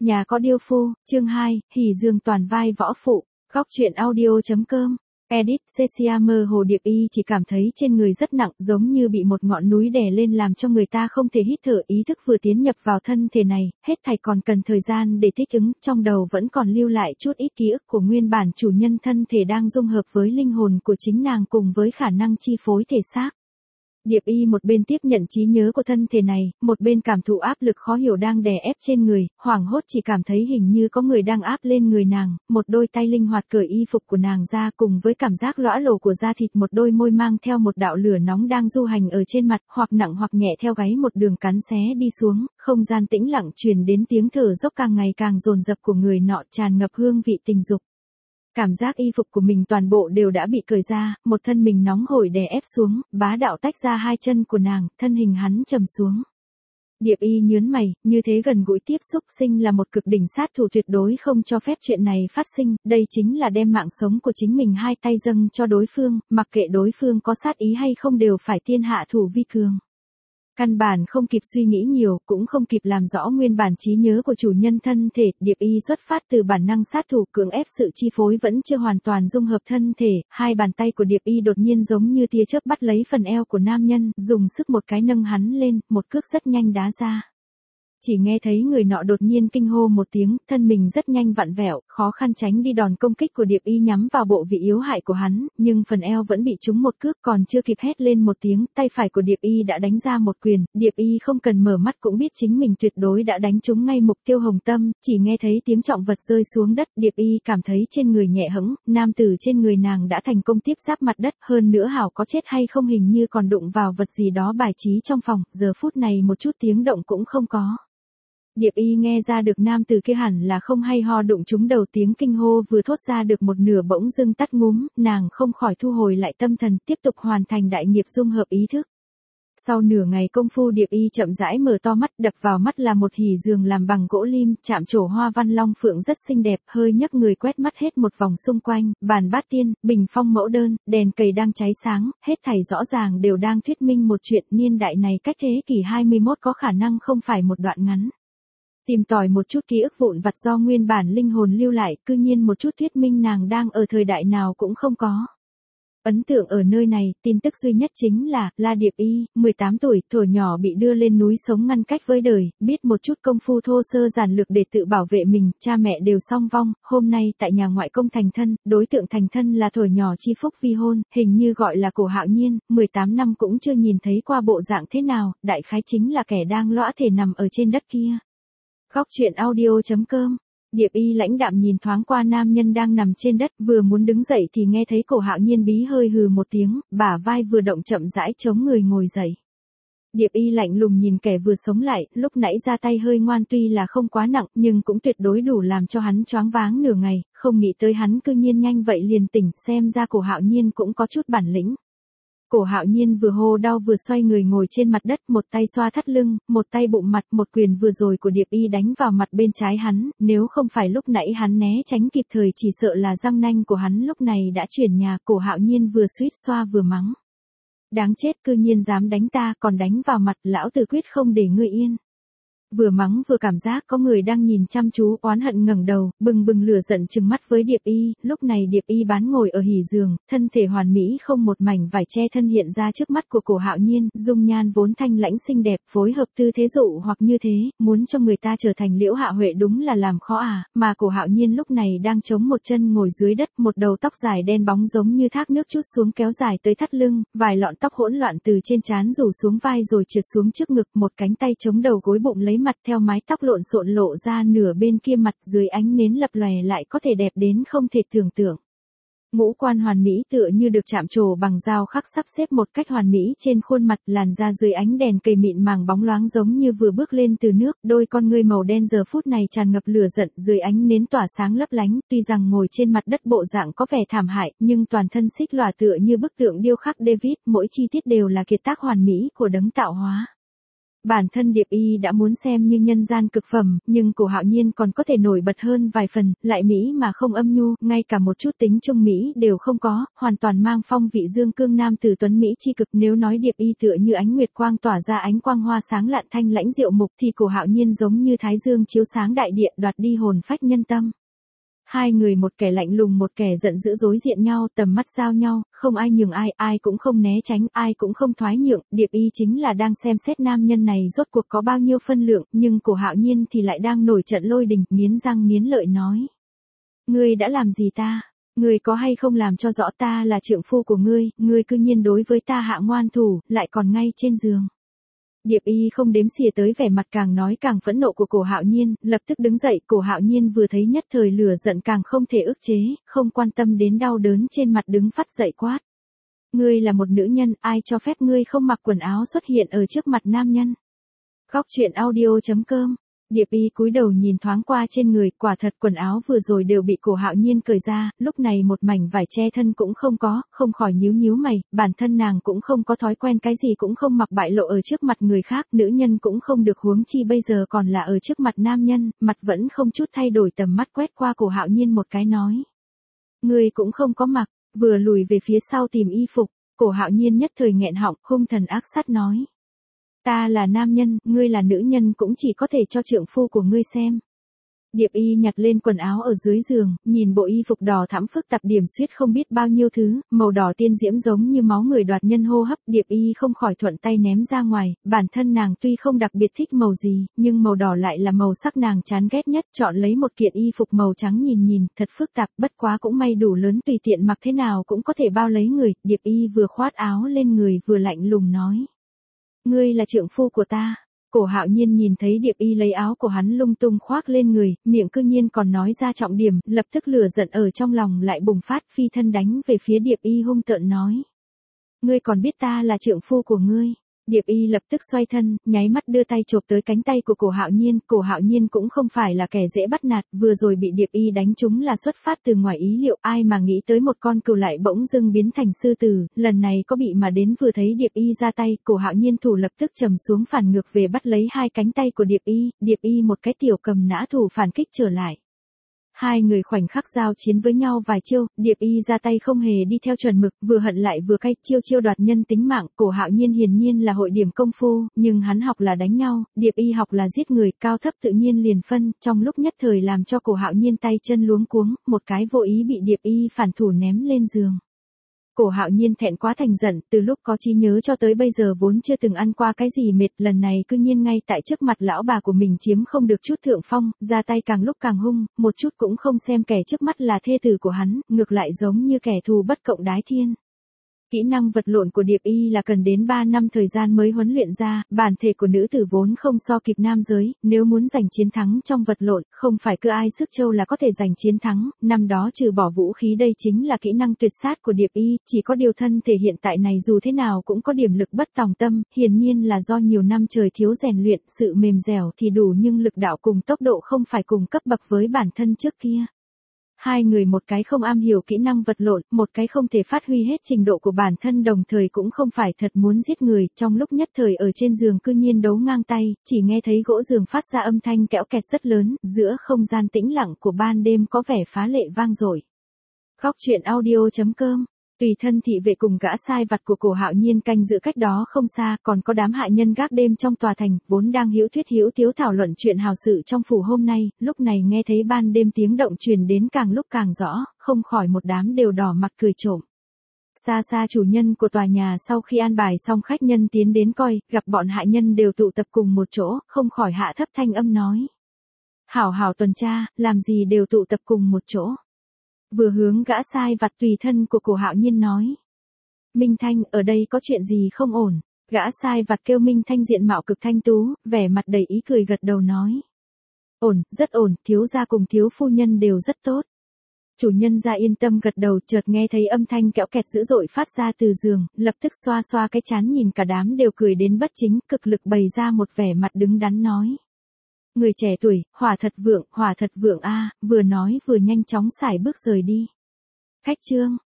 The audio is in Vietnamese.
Nhà có điêu phu, chương 2, hỉ dương toàn vai võ phụ, góc truyện audio.com. Edit, Cecia mơ hồ Điệp Y chỉ cảm thấy trên người rất nặng, giống như bị một ngọn núi đè lên làm cho người ta không thể hít thở. Ý thức vừa tiến nhập vào thân thể này, hết thảy còn cần thời gian để thích ứng, trong đầu vẫn còn lưu lại chút ít ký ức của nguyên bản chủ nhân thân thể đang dung hợp với linh hồn của chính nàng cùng với khả năng chi phối thể xác. Điệp Y một bên tiếp nhận trí nhớ của thân thể này, một bên cảm thụ áp lực khó hiểu đang đè ép trên người, hoảng hốt chỉ cảm thấy hình như có người đang áp lên người nàng, một đôi tay linh hoạt cởi y phục của nàng ra cùng với cảm giác lõa lồ của da thịt, một đôi môi mang theo một đạo lửa nóng đang du hành ở trên mặt, hoặc nặng hoặc nhẹ theo gáy một đường cắn xé đi xuống, không gian tĩnh lặng truyền đến tiếng thở dốc càng ngày càng dồn dập của người nọ tràn ngập hương vị tình dục. Cảm giác y phục của mình toàn bộ đều đã bị cởi ra, một thân mình nóng hổi đè ép xuống, bá đạo tách ra hai chân của nàng, thân hình hắn trầm xuống. Điệp Y nhớn mày, như thế gần gũi tiếp xúc sinh là một cực đỉnh sát thủ tuyệt đối không cho phép chuyện này phát sinh, đây chính là đem mạng sống của chính mình hai tay dâng cho đối phương, mặc kệ đối phương có sát ý hay không đều phải tiên hạ thủ vi cường. Căn bản không kịp suy nghĩ nhiều, cũng không kịp làm rõ nguyên bản trí nhớ của chủ nhân thân thể, Điệp Y xuất phát từ bản năng sát thủ cưỡng ép sự chi phối vẫn chưa hoàn toàn dung hợp thân thể, hai bàn tay của Điệp Y đột nhiên giống như tia chớp bắt lấy phần eo của nam nhân, dùng sức một cái nâng hắn lên, một cước rất nhanh đá ra. Chỉ nghe thấy người nọ đột nhiên kinh hô một tiếng, thân mình rất nhanh vặn vẹo, khó khăn tránh đi đòn công kích của Điệp Y nhắm vào bộ vị yếu hại của hắn, nhưng phần eo vẫn bị trúng một cước, còn chưa kịp hét lên một tiếng, tay phải của Điệp Y đã đánh ra một quyền, Điệp Y không cần mở mắt cũng biết chính mình tuyệt đối đã đánh trúng ngay mục tiêu hồng tâm, chỉ nghe thấy tiếng trọng vật rơi xuống đất, Điệp Y cảm thấy trên người nhẹ hẫng, nam tử trên người nàng đã thành công tiếp giáp mặt đất, hơn nữa hảo có chết hay không hình như còn đụng vào vật gì đó bài trí trong phòng, giờ phút này một chút tiếng động cũng không có. Điệp Y nghe ra được nam từ kia hẳn là không hay ho đụng trúng đầu, tiếng kinh hô vừa thốt ra được một nửa bỗng dưng tắt ngúm, nàng không khỏi thu hồi lại tâm thần, tiếp tục hoàn thành đại nghiệp dung hợp ý thức. Sau nửa ngày công phu Điệp Y chậm rãi mở to mắt, đập vào mắt là một hỉ giường làm bằng gỗ lim, chạm trổ hoa văn long phượng rất xinh đẹp, hơi nhấc người quét mắt hết một vòng xung quanh, bàn bát tiên, bình phong mẫu đơn, đèn cầy đang cháy sáng, hết thảy rõ ràng đều đang thuyết minh một chuyện, niên đại này cách thế kỷ 21 có khả năng không phải một đoạn ngắn. Tìm tòi một chút ký ức vụn vặt do nguyên bản linh hồn lưu lại, cư nhiên một chút thuyết minh nàng đang ở thời đại nào cũng không có. Ấn tượng ở nơi này, tin tức duy nhất chính là, La Điệp Y, 18 tuổi, thuở nhỏ bị đưa lên núi sống ngăn cách với đời, biết một chút công phu thô sơ giản lược để tự bảo vệ mình, cha mẹ đều song vong, hôm nay tại nhà ngoại công thành thân, đối tượng thành thân là thuở nhỏ chi phúc vi hôn, hình như gọi là Cổ Hạo Nhiên, 18 năm cũng chưa nhìn thấy qua bộ dạng thế nào, đại khái chính là kẻ đang lõa thể nằm ở trên đất kia. Góc truyện audio.com. Điệp Y lãnh đạm nhìn thoáng qua nam nhân đang nằm trên đất, vừa muốn đứng dậy thì nghe thấy Cổ Hạo Nhiên bí hơi hừ một tiếng, bả vai vừa động chậm rãi chống người ngồi dậy. Điệp Y lạnh lùng nhìn kẻ vừa sống lại, lúc nãy ra tay hơi ngoan tuy là không quá nặng, nhưng cũng tuyệt đối đủ làm cho hắn choáng váng nửa ngày, không nghĩ tới hắn cư nhiên nhanh vậy liền tỉnh, xem ra Cổ Hạo Nhiên cũng có chút bản lĩnh. Cổ Hạo Nhiên vừa hô đau vừa xoay người ngồi trên mặt đất, một tay xoa thắt lưng, một tay bụng mặt, một quyền vừa rồi của Điệp Y đánh vào mặt bên trái hắn, nếu không phải lúc nãy hắn né tránh kịp thời chỉ sợ là răng nanh của hắn lúc này đã chuyển nhà. Cổ Hạo Nhiên vừa suýt xoa vừa mắng. Đáng chết, cư nhiên dám đánh ta, còn đánh vào mặt, lão tử quyết không để ngươi yên. Vừa mắng vừa cảm giác có người đang nhìn chăm chú, oán hận ngẩng đầu, bừng bừng lửa giận trừng mắt với Điệp Y, lúc này Điệp Y bán ngồi ở hỉ giường, thân thể hoàn mỹ không một mảnh vải che thân hiện ra trước mắt của Cổ Hạo Nhiên, dung nhan vốn thanh lãnh xinh đẹp, phối hợp tư thế dụ hoặc như thế, muốn cho người ta trở thành Liễu Hạ Huệ đúng là làm khó à, mà Cổ Hạo Nhiên lúc này đang chống một chân ngồi dưới đất, một đầu tóc dài đen bóng giống như thác nước trút xuống kéo dài tới thắt lưng, vài lọn tóc hỗn loạn từ trên trán rủ xuống vai rồi trượt xuống trước ngực, một cánh tay chống đầu gối bụng lấy mặt theo mái tóc lộn xộn lộ ra nửa bên kia mặt, dưới ánh nến lập lòe lại có thể đẹp đến không thể tưởng tượng. Ngũ quan hoàn mỹ tựa như được chạm trổ bằng dao khắc sắp xếp một cách hoàn mỹ trên khuôn mặt, làn da dưới ánh đèn cầy mịn màng bóng loáng giống như vừa bước lên từ nước, đôi con ngươi màu đen giờ phút này tràn ngập lửa giận, dưới ánh nến tỏa sáng lấp lánh, tuy rằng ngồi trên mặt đất bộ dạng có vẻ thảm hại, nhưng toàn thân xích lòa tựa như bức tượng điêu khắc David, mỗi chi tiết đều là kiệt tác hoàn mỹ của đấng tạo hóa. Bản thân Điệp Y đã muốn xem như nhân gian cực phẩm, nhưng Cổ Hạo Nhiên còn có thể nổi bật hơn vài phần, lại mỹ mà không âm nhu, ngay cả một chút tính trung mỹ đều không có, hoàn toàn mang phong vị dương cương nam tử tuấn mỹ chi cực. Nếu nói Điệp Y tựa như ánh nguyệt quang tỏa ra ánh quang hoa sáng lạn thanh lãnh diệu mục, thì Cổ Hạo Nhiên giống như thái dương chiếu sáng đại địa, đoạt đi hồn phách nhân tâm. Hai người một kẻ lạnh lùng một kẻ giận dữ đối diện nhau, tầm mắt giao nhau, không ai nhường ai, ai cũng không né tránh, ai cũng không thoái nhượng. Điệp Y chính là đang xem xét nam nhân này rốt cuộc có bao nhiêu phân lượng, nhưng Cổ Hạo Nhiên thì lại đang nổi trận lôi đình, nghiến răng nghiến lợi nói: Ngươi đã làm gì ta? Ngươi có hay không làm cho rõ ta là trượng phu của ngươi cư nhiên đối với ta hạ ngoan thủ, lại còn ngay trên giường. Điệp Y không đếm xỉa tới vẻ mặt càng nói càng phẫn nộ của Cổ Hạo Nhiên, lập tức đứng dậy. Cổ Hạo Nhiên vừa thấy nhất thời lửa giận càng không thể ức chế, không quan tâm đến đau đớn trên mặt đứng phắt dậy quát: Ngươi là một nữ nhân, ai cho phép ngươi không mặc quần áo xuất hiện ở trước mặt nam nhân? Góc truyện audio.com. Điệp Y cúi đầu nhìn thoáng qua trên người, quả thật quần áo vừa rồi đều bị Cổ Hạo Nhiên cởi ra, lúc này một mảnh vải che thân cũng không có, không khỏi nhíu nhíu mày. Bản thân nàng cũng không có thói quen cái gì cũng không mặc bại lộ ở trước mặt người khác, nữ nhân cũng không được, huống chi bây giờ còn là ở trước mặt nam nhân. Mặt vẫn không chút thay đổi, tầm mắt quét qua Cổ Hạo Nhiên một cái nói: Ngươi cũng không có mặc. Vừa lùi về phía sau tìm y phục, Cổ Hạo Nhiên nhất thời nghẹn họng, hung thần ác sát nói: Ta là nam nhân, ngươi là nữ nhân, cũng chỉ có thể cho trượng phu của ngươi xem. Điệp Y nhặt lên quần áo ở dưới giường, nhìn bộ y phục đỏ thẫm phức tạp điểm xuyết không biết bao nhiêu thứ, màu đỏ tiên diễm giống như máu người đoạt nhân hô hấp. Điệp Y không khỏi thuận tay ném ra ngoài. Bản thân nàng tuy không đặc biệt thích màu gì, nhưng màu đỏ lại là màu sắc nàng chán ghét nhất. Chọn lấy một kiện y phục màu trắng nhìn thật phức tạp, bất quá cũng may đủ lớn, tùy tiện mặc thế nào cũng có thể bao lấy người. Điệp Y vừa khoát áo lên người vừa lạnh lùng nói: Ngươi là trượng phu của ta. Cổ Hạo Nhiên nhìn thấy Điệp Y lấy áo của hắn lung tung khoác lên người, miệng cư nhiên còn nói ra trọng điểm, lập tức lửa giận ở trong lòng lại bùng phát, phi thân đánh về phía Điệp Y hung tợn nói: Ngươi còn biết ta là trượng phu của ngươi? Điệp Y lập tức xoay thân, nháy mắt đưa tay chộp tới cánh tay của Cổ Hạo Nhiên. Cổ Hạo Nhiên cũng không phải là kẻ dễ bắt nạt, vừa rồi bị Điệp Y đánh trúng là xuất phát từ ngoài ý liệu, ai mà nghĩ tới một con cừu lại bỗng dưng biến thành sư tử, lần này có bị mà đến. Vừa thấy Điệp Y ra tay, Cổ Hạo Nhiên thủ lập tức trầm xuống, phản ngược về bắt lấy hai cánh tay của Điệp Y một cái tiểu cầm nã thủ phản kích trở lại. Hai người khoảnh khắc giao chiến với nhau vài chiêu, Điệp Y ra tay không hề đi theo chuẩn mực, vừa hận lại vừa cay, chiêu đoạt nhân tính mạng. Cổ Hạo Nhiên hiển nhiên là hội điểm công phu, nhưng hắn học là đánh nhau, Điệp Y học là giết người, cao thấp tự nhiên liền phân, trong lúc nhất thời làm cho Cổ Hạo Nhiên tay chân luống cuống, một cái vô ý bị Điệp Y phản thủ ném lên giường. Cổ Hạo Nhiên thẹn quá thành giận, từ lúc có trí nhớ cho tới bây giờ vốn chưa từng ăn qua cái gì mệt, lần này cư nhiên ngay tại trước mặt lão bà của mình chiếm không được chút thượng phong, ra tay càng lúc càng hung, một chút cũng không xem kẻ trước mắt là thê tử của hắn, ngược lại giống như kẻ thù bất cộng đái thiên. Kỹ năng vật lộn của Điệp Y là cần đến 3 năm thời gian mới huấn luyện ra, bản thể của nữ tử vốn không so kịp nam giới, nếu muốn giành chiến thắng trong vật lộn, không phải cứ ai sức châu là có thể giành chiến thắng, năm đó trừ bỏ vũ khí đây chính là kỹ năng tuyệt sát của Điệp Y, chỉ có điều thân thể hiện tại này dù thế nào cũng có điểm lực bất tòng tâm, hiển nhiên là do nhiều năm trời thiếu rèn luyện, sự mềm dẻo thì đủ nhưng lực đạo cùng tốc độ không phải cùng cấp bậc với bản thân trước kia. Hai người một cái không am hiểu kỹ năng vật lộn, một cái không thể phát huy hết trình độ của bản thân, đồng thời cũng không phải thật muốn giết người, trong lúc nhất thời ở trên giường cư nhiên đấu ngang tay, chỉ nghe thấy gỗ giường phát ra âm thanh kẽo kẹt rất lớn, giữa không gian tĩnh lặng của ban đêm có vẻ phá lệ vang dội. Góc truyện audio.com. Tùy thân thị vệ cùng gã sai vặt của Cổ Hạo Nhiên canh giữ cách đó không xa, còn có đám hạ nhân gác đêm trong tòa thành, vốn đang hữu thuyết hữu tiếu thảo luận chuyện hào sự trong phủ hôm nay, lúc này nghe thấy ban đêm tiếng động truyền đến càng lúc càng rõ, không khỏi một đám đều đỏ mặt cười trộm. Xa xa chủ nhân của tòa nhà sau khi an bài xong khách nhân tiến đến coi, gặp bọn hạ nhân đều tụ tập cùng một chỗ, không khỏi hạ thấp thanh âm nói: Hảo hảo tuần tra, làm gì đều tụ tập cùng một chỗ. Vừa hướng gã sai vặt tùy thân của Cổ Hạo Nhiên nói: Minh Thanh, ở đây có chuyện gì không ổn? Gã sai vặt kêu Minh Thanh diện mạo cực thanh tú, vẻ mặt đầy ý cười gật đầu nói: Ổn, rất ổn, thiếu gia cùng thiếu phu nhân đều rất tốt. Chủ nhân gia yên tâm gật đầu, chợt nghe thấy âm thanh kẽo kẹt dữ dội phát ra từ giường, lập tức xoa xoa cái trán nhìn cả đám đều cười đến bất chính, cực lực bày ra một vẻ mặt đứng đắn nói: Người trẻ tuổi, hỏa thật vượng a, vừa nói vừa nhanh chóng sải bước rời đi. Khách trương.